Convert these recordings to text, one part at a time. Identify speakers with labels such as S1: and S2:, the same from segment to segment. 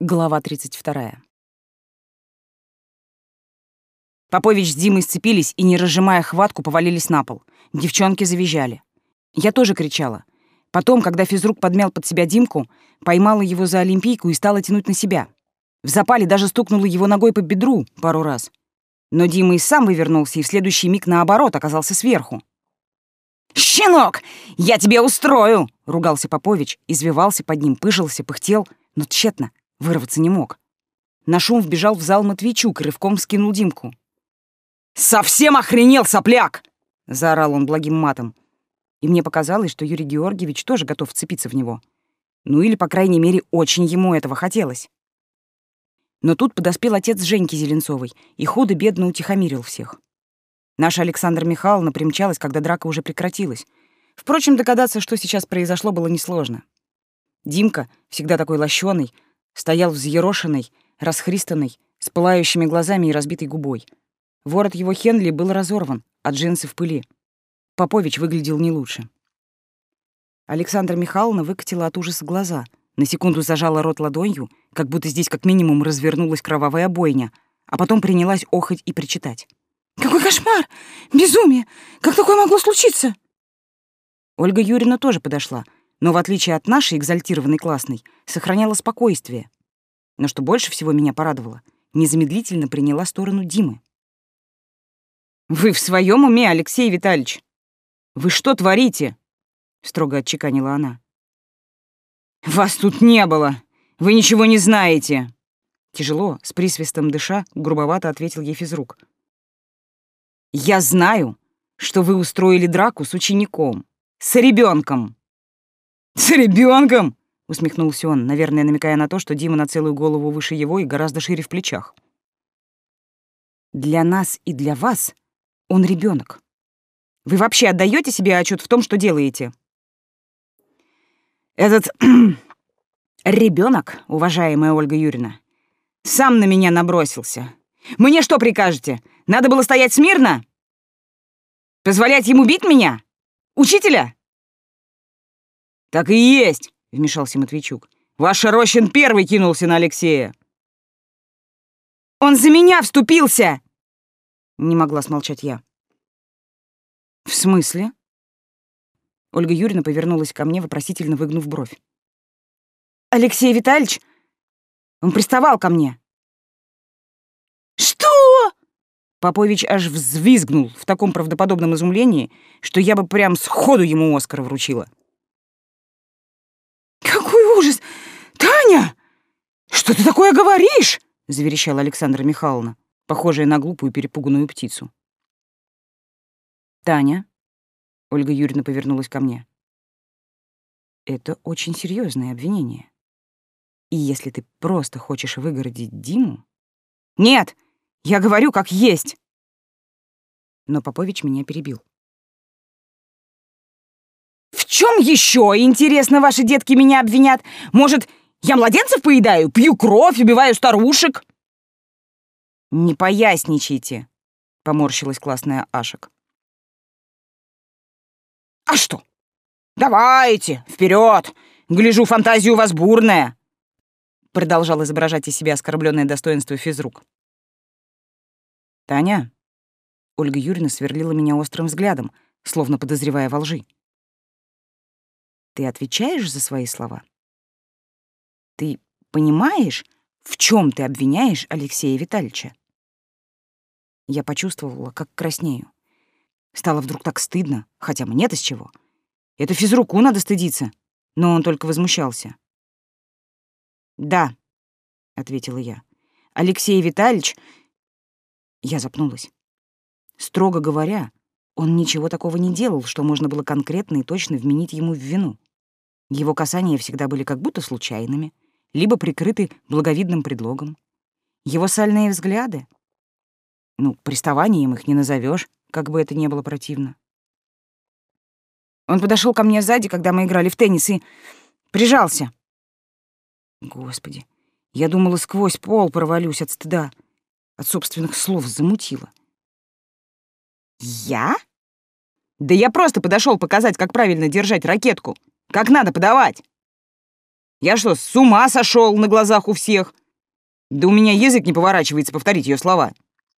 S1: Глава 32. Попович с Димой сцепились и, не разжимая хватку, повалились на пол. Девчонки завизжали. Я тоже кричала. Потом, когда физрук подмял под себя Димку, поймала его за олимпийку и стала тянуть на себя. В запале даже стукнула его ногой по бедру пару раз. Но Дима и сам вывернулся, и в следующий миг, наоборот, оказался сверху. «Щенок, я тебе устрою!» — ругался Попович, извивался под ним, пыжился, пыхтел, но тщетно. Вырваться не мог. На шум вбежал в зал Матвейчук и рывком скинул Димку. «Совсем охренел, сопляк!» — заорал он благим матом. И мне показалось, что Юрий Георгиевич тоже готов вцепиться в него. Ну или, по крайней мере, очень ему этого хотелось. Но тут подоспел отец Женьки Зеленцовой и худо-бедно утихомирил всех. Наша Александра Михайловна примчалась, когда драка уже прекратилась. Впрочем, догадаться, что сейчас произошло, было несложно. Димка, всегда такой лощеный, стоял взъерошенный, расхристанный, с пылающими глазами и разбитой губой. Ворот его хенли был разорван, а джинсы в пыли. Попович выглядел не лучше. Александра Михайловна выкатила от ужаса глаза, на секунду зажала рот ладонью, как будто здесь как минимум развернулась кровавая бойня, а потом принялась охать и причитать. «Какой кошмар! Безумие! Как такое могло случиться?» Ольга Юрьевна тоже подошла, но, в отличие от нашей экзальтированной классной, сохраняла спокойствие. Но что больше всего меня порадовало, незамедлительно приняла сторону Димы. «Вы в своем уме, Алексей Витальевич? Вы что творите?» — строго отчеканила она. «Вас тут не было! Вы ничего не знаете!» Тяжело, с присвистом дыша, грубовато ответил ей физрук. «Я знаю, что вы устроили драку с учеником, с ребенком!» «С ребенком?» — усмехнулся он, наверное, намекая на то, что Дима на целую голову выше его и гораздо шире в плечах. «Для нас и для вас он ребенок. Вы вообще отдаете себе отчет в том, что делаете?» «Этот ребенок, уважаемая Ольга Юрьевна, сам на меня набросился. Мне что прикажете? Надо было стоять смирно? Позволять ему бить меня? Учителя?» «Так и есть», — вмешался Матвейчук. «Ваш Рощин первый кинулся на Алексея». «Он за меня вступился!» — не могла смолчать я. «В смысле?» Ольга Юрьевна повернулась ко мне, вопросительно выгнув бровь. «Алексей Витальевич, он приставал ко мне». «Что?» Попович аж взвизгнул в таком правдоподобном изумлении, что я бы прям сходу ему Оскара вручила. «Какой ужас! Таня! Что ты такое говоришь?» — заверещала Александра Михайловна, похожая на глупую перепуганную птицу. «Таня?» — Ольга Юрьевна повернулась ко мне. «Это очень серьезное обвинение. И если ты просто хочешь выгородить Диму...» «Нет! Я говорю, как есть!» Но Попович меня перебил. «В чем еще, интересно, ваши детки меня обвинят? Может, я младенцев поедаю, пью кровь, убиваю старушек?» «Не поясничайте», — поморщилась классная Ашек. «А что? Давайте, вперед! Гляжу, фантазия у вас бурная!» Продолжал изображать из себя оскорбленное достоинство физрук. «Таня?» — Ольга Юрьевна сверлила меня острым взглядом, словно подозревая во лжи. «Ты отвечаешь за свои слова? Ты понимаешь, в чем ты обвиняешь Алексея Витальевича?» Я почувствовала, как краснею. Стало вдруг так стыдно, хотя мне-то с чего. Это физруку надо стыдиться, но он только возмущался. «Да», — ответила я, — «Алексей Витальевич...» Я запнулась. Строго говоря, он ничего такого не делал, что можно было конкретно и точно вменить ему в вину. Его касания всегда были как будто случайными, либо прикрыты благовидным предлогом. Его сальные взгляды... приставанием их не назовешь, как бы это ни было противно. Он подошел ко мне сзади, когда мы играли в теннис, и прижался. Господи, я думала, сквозь пол провалюсь от стыда. От собственных слов замутила. «Я? Да я просто подошел показать, как правильно держать ракетку, как надо подавать!» Я что, с ума сошел на глазах у всех? Да у меня язык не поворачивается повторить ее слова.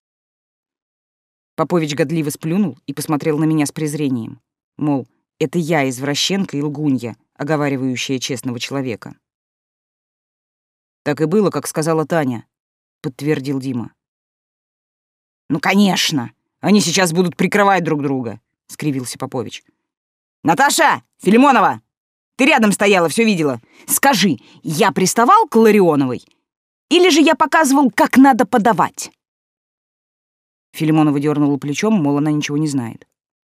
S1: Попович годливо сплюнул и посмотрел на меня с презрением. Мол, это я извращенка и лгунья, оговаривающая честного человека. Так и было, как сказала Таня, подтвердил Дима. Ну, конечно, они сейчас будут прикрывать друг друга, скривился Попович. Наташа! Филимонова! Ты рядом стояла, все видела. Скажи, я приставал к Ларионовой? Или же я показывал, как надо подавать? Филимонова дернула плечом, мол, она ничего не знает.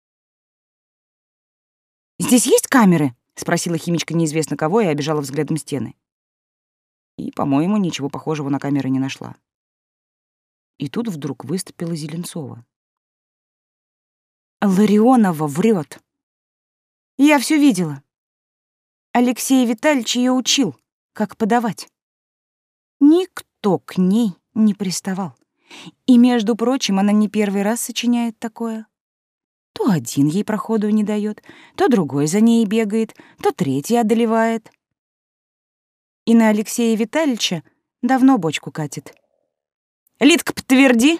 S1: «Здесь есть камеры?» — спросила химичка неизвестно кого и обижала взглядом стены. И, по-моему, ничего похожего на камеры не нашла. И тут вдруг выступила Зеленцова. «Ларионова врет. Я все видела. Алексей Витальевич ее учил, как подавать. Никто к ней не приставал. И, между прочим, она не первый раз сочиняет такое. То один ей проходу не дает, то другой за ней бегает, то третий одолевает. И на Алексея Витальевича давно бочку катит. Лидка, подтверди!»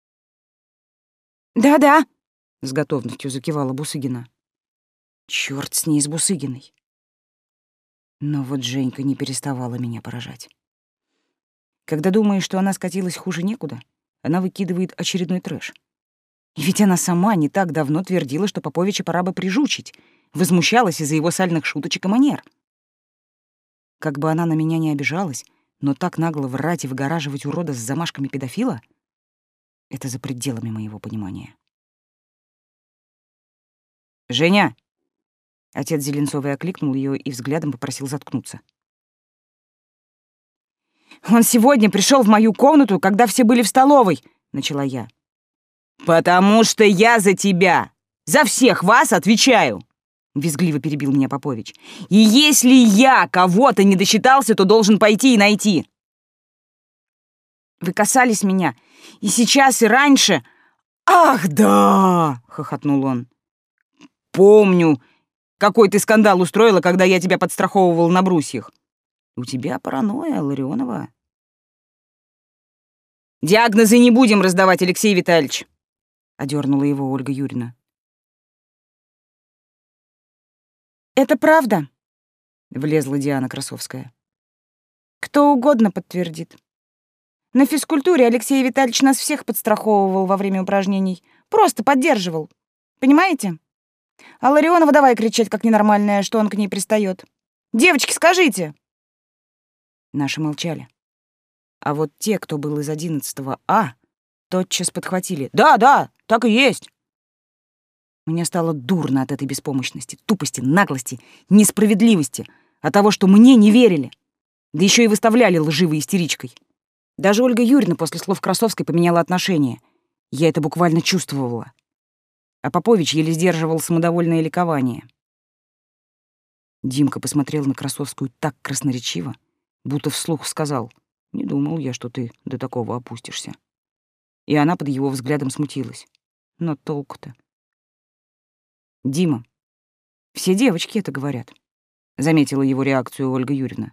S1: «Да-да», — с готовностью закивала Бусыгина. Чёрт с ней, с Бусыгиной. Но вот Женька не переставала меня поражать. Когда думаешь, что она скатилась хуже некуда, она выкидывает очередной трэш. И ведь она сама не так давно твердила, что Поповича пора бы прижучить, возмущалась из-за его сальных шуточек и манер. Как бы она на меня не обижалась, но так нагло врать и выгораживать урода с замашками педофила — это за пределами моего понимания. «Женя!» — отец Зеленцовой окликнул ее и взглядом попросил заткнуться. «Он сегодня пришел в мою комнату, когда все были в столовой», — начала я. «Потому что я за тебя, за всех вас отвечаю», — визгливо перебил меня Попович. «И если я кого-то не досчитался, то должен пойти и найти». «Вы касались меня и сейчас, и раньше». «Ах, да!» — хохотнул он. «Помню, какой ты скандал устроила, когда я тебя подстраховывал на брусьях. У тебя паранойя, Ларионова». «Диагнозы не будем раздавать, Алексей Витальевич», — одернула его Ольга Юрьевна. «Это правда», — влезла Диана Красовская. «Кто угодно подтвердит. На физкультуре Алексей Витальевич нас всех подстраховывал во время упражнений. Просто поддерживал. Понимаете? А Ларионова давай кричать, как ненормальная, что он к ней пристает. Девочки, скажите!» Наши молчали. А вот те, кто был из 11 А, тотчас подхватили. «Да, да, так и есть!» Мне стало дурно от этой беспомощности, тупости, наглости, несправедливости, от того, что мне не верили. Да еще и выставляли лживой истеричкой. Даже Ольга Юрьевна после слов Красовской поменяла отношение. Я это буквально чувствовала. А Попович еле сдерживал самодовольное ликование. Димка посмотрел на Красовскую так красноречиво, будто вслух сказал: «Не думал я, что ты до такого опустишься». И она под его взглядом смутилась. Но толку-то? «Дима, все девочки это говорят», — заметила его реакцию Ольга Юрьевна.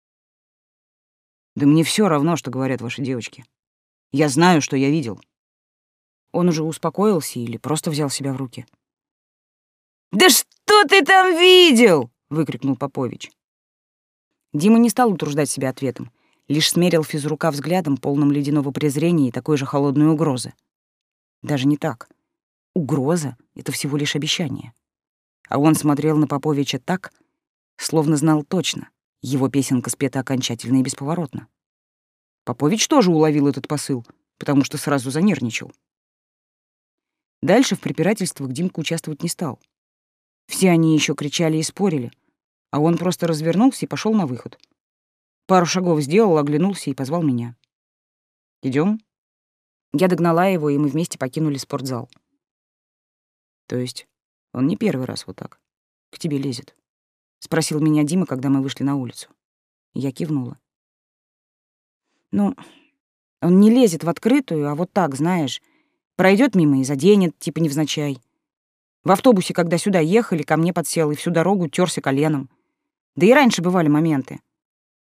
S1: «Да мне все равно, что говорят ваши девочки. Я знаю, что я видел». Он уже успокоился или просто взял себя в руки. «Да что ты там видел?» — выкрикнул Попович. Дима не стал утруждать себя ответом, лишь смерил физрука взглядом, полным ледяного презрения и такой же холодной угрозы. Даже не так. Угроза — это всего лишь обещание. А он смотрел на Поповича так, словно знал точно, его песенка спета окончательно и бесповоротно. Попович тоже уловил этот посыл, потому что сразу занервничал. Дальше в препирательствах Димка участвовать не стал. Все они еще кричали и спорили, а он просто развернулся и пошел на выход. Пару шагов сделал, оглянулся и позвал меня. «Идем?» Я догнала его, и мы вместе покинули спортзал. «То есть он не первый раз вот так к тебе лезет?» — спросил меня Дима, когда мы вышли на улицу. Я кивнула. «Ну, он не лезет в открытую, а вот так, знаешь, пройдет мимо и заденет, типа невзначай. В автобусе, когда сюда ехали, ко мне подсел и всю дорогу тёрся коленом. Да и раньше бывали моменты.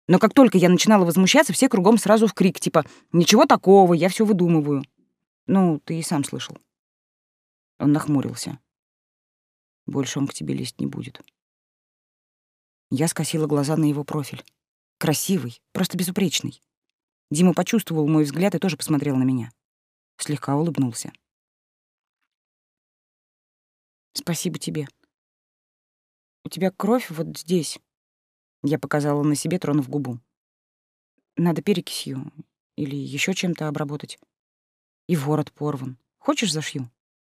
S1: Но как только я начинала возмущаться, все кругом сразу в крик, типа «Ничего такого, я все выдумываю». Ну, ты и сам слышал. Он нахмурился. Больше он к тебе лезть не будет. Я скосила глаза на его профиль. Красивый, просто безупречный. Дима почувствовал мой взгляд и тоже посмотрел на меня. Слегка улыбнулся. Спасибо тебе. У тебя кровь вот здесь. Я показала на себе, тронув губу. Надо перекисью или еще чем-то обработать. И ворот порван. Хочешь, зашью?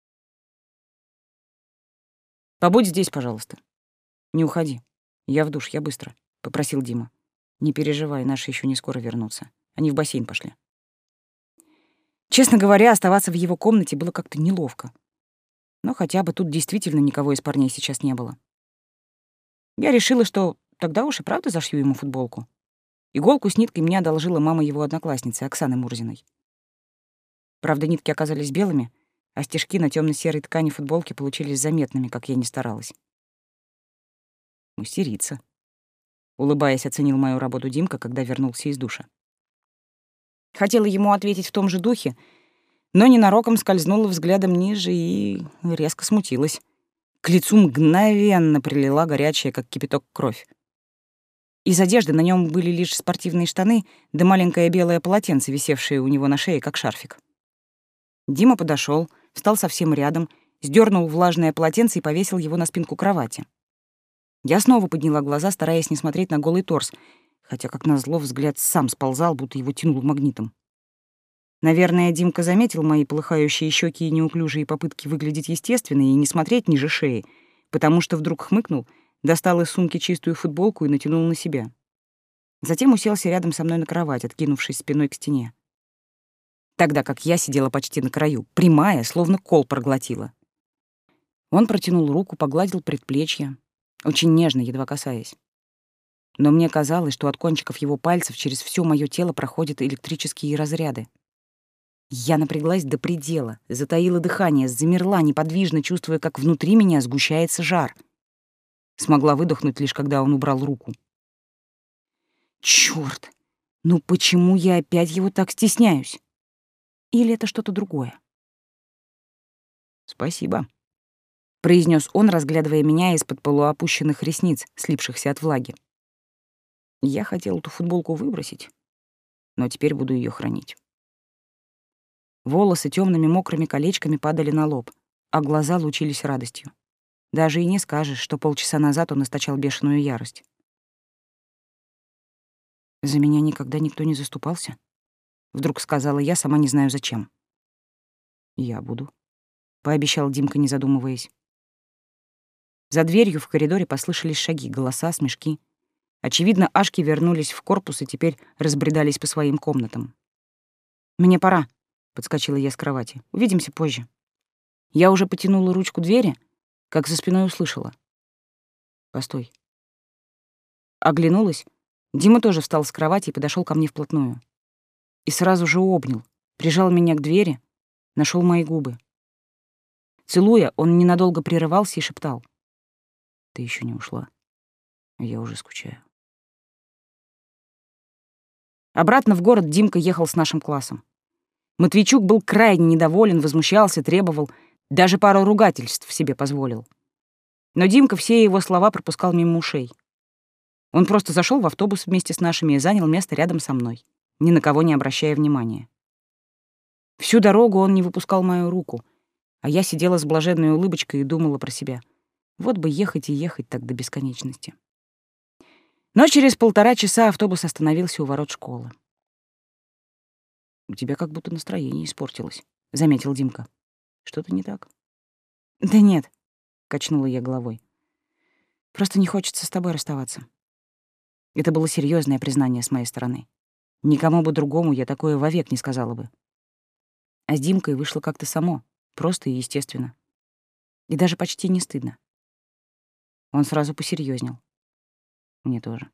S1: Побудь здесь, пожалуйста. Не уходи. Я в душ, я быстро, — попросил Дима. Не переживай, наши еще не скоро вернутся. Они в бассейн пошли. Честно говоря, оставаться в его комнате было как-то неловко. Но хотя бы тут действительно никого из парней сейчас не было. Я решила, что тогда уж и правда зашью ему футболку. Иголку с ниткой мне одолжила мама его одноклассницы, Оксаны Мурзиной. Правда, нитки оказались белыми, а стежки на темно-серой ткани футболки получились заметными, как я ни старалась. Мастерица. Улыбаясь, оценил мою работу Димка, когда вернулся из душа. Хотела ему ответить в том же духе, но ненароком скользнула взглядом ниже и резко смутилась. К лицу мгновенно прилила горячая, как кипяток, кровь. Из одежды на нем были лишь спортивные штаны да маленькое белое полотенце, висевшее у него на шее, как шарфик. Дима подошел, встал совсем рядом, сдернул влажное полотенце и повесил его на спинку кровати. Я снова подняла глаза, стараясь не смотреть на голый торс, хотя, как назло, взгляд сам сползал, будто его тянуло магнитом. Наверное, Димка заметил мои полыхающие щеки и неуклюжие попытки выглядеть естественно и не смотреть ниже шеи, потому что вдруг хмыкнул, достал из сумки чистую футболку и натянул на себя. Затем уселся рядом со мной на кровать, откинувшись спиной к стене. Тогда как я сидела почти на краю, прямая, словно кол проглотила. Он протянул руку, погладил предплечье, очень нежно, едва касаясь. Но мне казалось, что от кончиков его пальцев через всё моё тело проходят электрические разряды. Я напряглась до предела, затаила дыхание, замерла, неподвижно чувствуя, как внутри меня сгущается жар. Смогла выдохнуть лишь когда он убрал руку. Чёрт! Ну почему я опять его так стесняюсь? Или это что-то другое? Спасибо, произнес он, разглядывая меня из-под полуопущенных ресниц, слипшихся от влаги. Я хотел эту футболку выбросить, но теперь буду ее хранить. Волосы темными мокрыми колечками падали на лоб, а глаза лучились радостью. Даже и не скажешь, что полчаса назад он источал бешеную ярость. «За меня никогда никто не заступался?» — вдруг сказала я, сама не знаю зачем. «Я буду», — пообещал Димка, не задумываясь. За дверью в коридоре послышались шаги, голоса, смешки. Очевидно, ашки вернулись в корпус и теперь разбредались по своим комнатам. «Мне пора», — подскочила я с кровати. «Увидимся позже». Я уже потянула ручку двери, как за спиной услышала. «Постой». Оглянулась. Дима тоже встал с кровати и подошел ко мне вплотную. И сразу же обнял, прижал меня к двери, нашел мои губы. Целуя, он ненадолго прерывался и шептал: «Ты еще не ушла. Я уже скучаю». Обратно в город Димка ехал с нашим классом. Матвейчук был крайне недоволен, возмущался, требовал, даже пару ругательств себе позволил. Но Димка все его слова пропускал мимо ушей. Он просто зашел в автобус вместе с нашими и занял место рядом со мной, ни на кого не обращая внимания. Всю дорогу он не выпускал мою руку, а я сидела с блаженной улыбочкой и думала про себя. Вот бы ехать и ехать так до бесконечности. Но через 1,5 часа автобус остановился у ворот школы. «У тебя как будто настроение испортилось», — заметил Димка. «Что-то не так?» «Да нет», — качнула я головой. «Просто не хочется с тобой расставаться». Это было серьезное признание с моей стороны. Никому бы другому я такое вовек не сказала бы. А с Димкой вышло как-то само, просто и естественно. И даже почти не стыдно. Он сразу посерьезнел. Мне тоже.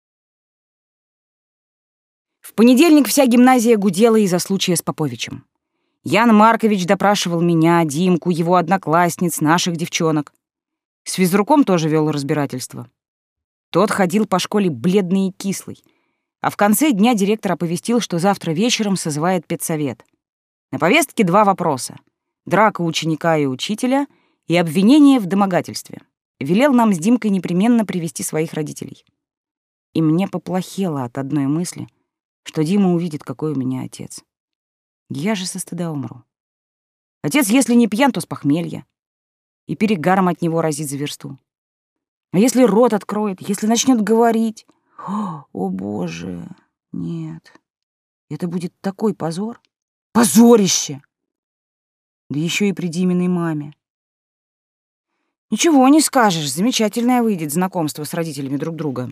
S1: В понедельник вся гимназия гудела из-за случая с Поповичем. Ян Маркович допрашивал меня, Димку, его одноклассниц, наших девчонок. С физруком тоже вел разбирательство. Тот ходил по школе бледный и кислый. А в конце дня директор оповестил, что завтра вечером созывает педсовет. На повестке 2 вопроса: драка ученика и учителя и обвинение в домогательстве. Велел нам с Димкой непременно привести своих родителей. И мне поплохело от одной мысли, что Дима увидит, какой у меня отец. Я же со стыда умру. Отец, если не пьян, то с похмелья. И перегаром от него разит за версту. А если рот откроет, если начнет говорить? О, Боже, нет. Это будет такой позор. Позорище! Да еще и при Диминой маме. Ничего не скажешь, замечательное выйдет знакомство с родителями друг друга.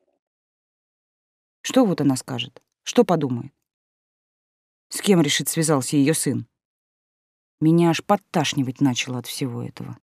S1: Что вот она скажет? Что подумает? С кем, решит, связался ее сын? Меня аж подташнивать начало от всего этого.